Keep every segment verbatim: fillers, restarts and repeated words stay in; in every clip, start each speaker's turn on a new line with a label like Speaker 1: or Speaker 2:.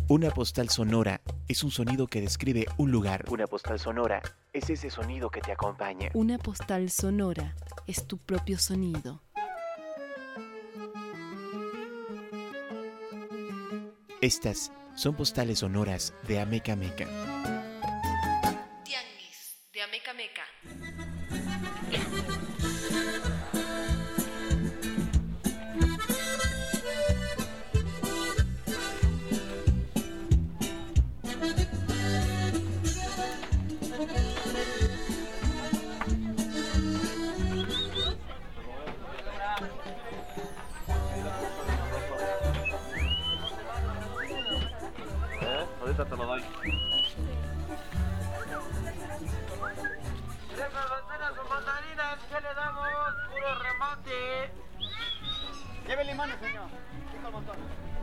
Speaker 1: Una postal sonora es un sonido que describe un lugar. Una postal sonora es ese sonido que te acompaña.
Speaker 2: Una postal sonora es tu propio sonido.
Speaker 1: Estas son postales sonoras de Ameca Meca.
Speaker 2: Tianguis de Ameca Meca.
Speaker 3: Ahorita te lo doy.
Speaker 4: Esas banderas o mandarinas, ¿qué le damos? Puro remate. Lleve limones, señor. Chico el montón.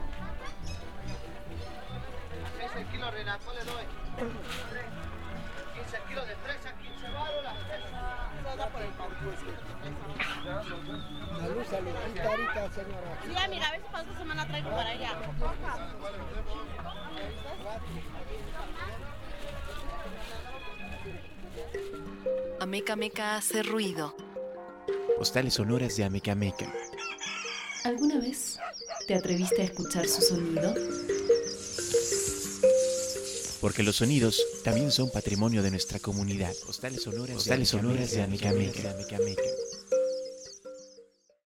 Speaker 4: quince el kilo, Reina, ¿cuál le doy? quince el kilo de fresa, quince baros la fresa. No da por el
Speaker 5: Salud, salud. Ahorita, ahorita, señora.
Speaker 6: Sí, amiga, a ver si para esta semana traigo para allá.
Speaker 2: Ameca Meca hace ruido.
Speaker 1: Postales sonoras de Ameca Meca.
Speaker 2: ¿Alguna vez te atreviste a escuchar su sonido?
Speaker 1: Porque los sonidos también son patrimonio de nuestra comunidad. Postales sonoras, Postales sonoras de Ameca Meca.